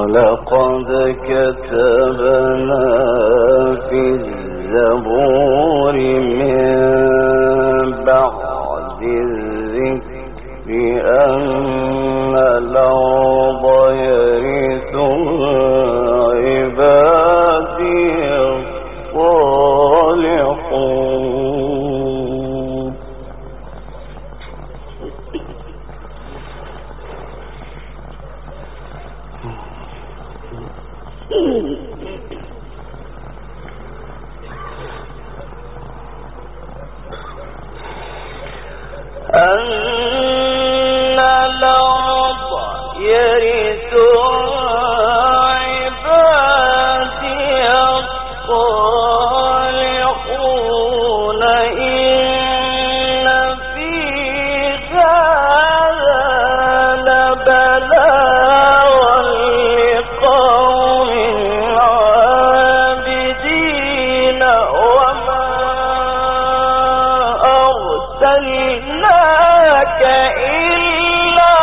ولقد كتبنا في الزبور من بعد الذكر أن الأرض يرثها عبادي الصالحون أن الأرض يرثها عبادي الصالحون إن في هذا لبلاغا لقوم عابدين وما أرسلناك إلا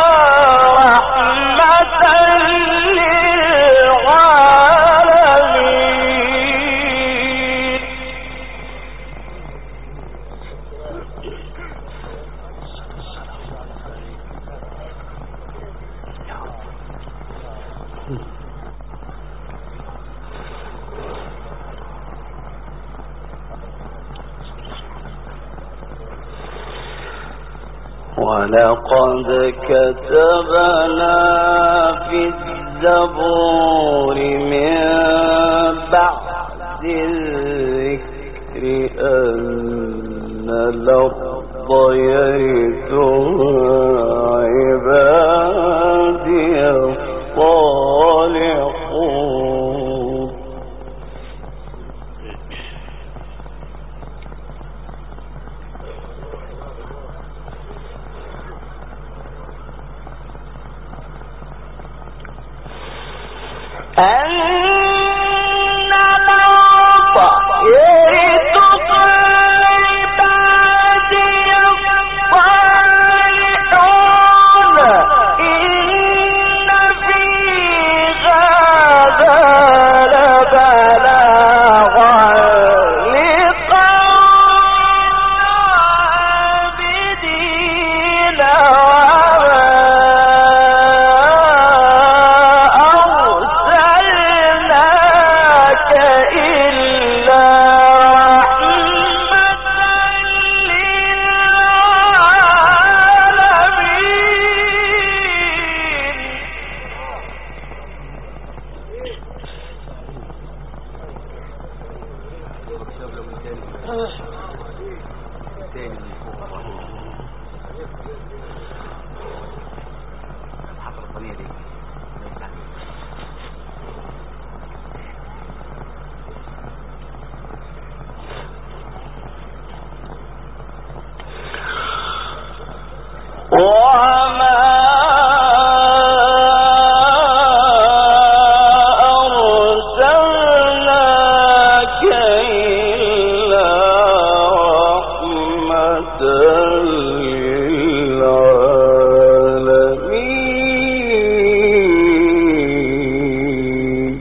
رحمة للعالمين ولقد كتبنا في الزبور من بعد الذكر أن الأرض يرثها عبادي الصالحون أن الأرض يرثها عبادي الصالحون إن في هذا لبلاغا لقوم وما أرسلناك إلا رحمة للعالمين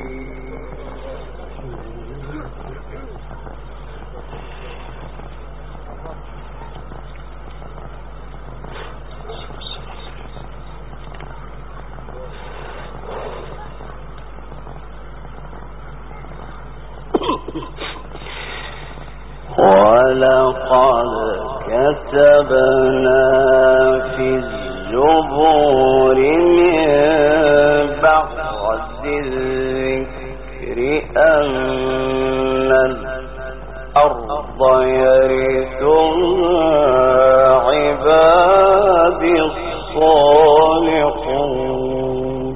ولقد كتبنا في الزبور من بعد الذكر أن الأرض يرثها عبادي الصالحون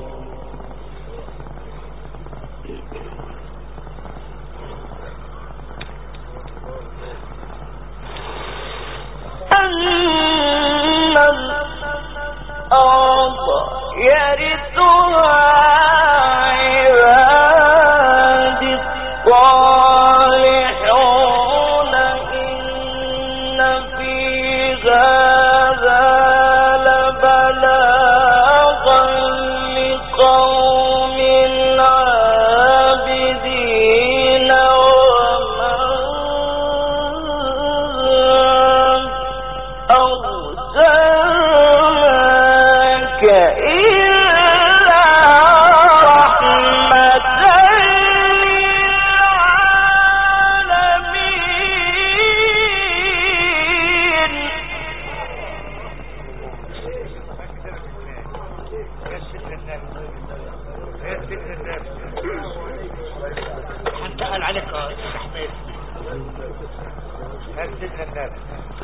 أن الأرض يرثها عبادي عليك استحمل سيدنا النبي.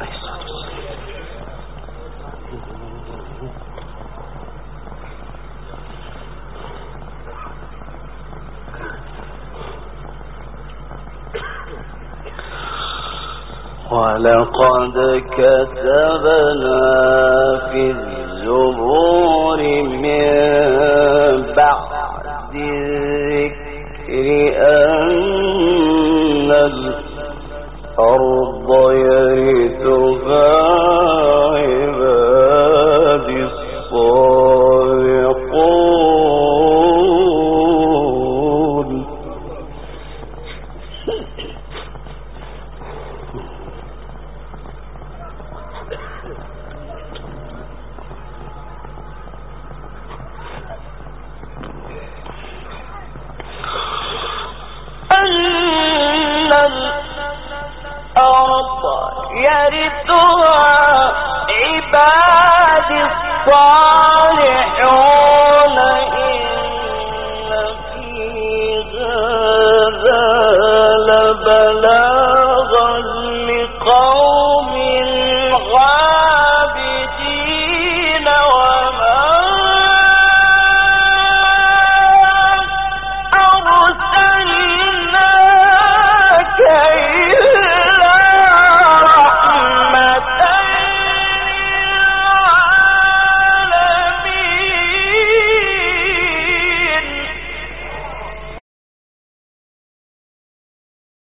ولقد كتبنا في الزبور من بعد الذكر أن الأرض يرثها عبادي الصالحون. الأرض يرثها عبادي الصالحون إن في هذا لبلاغا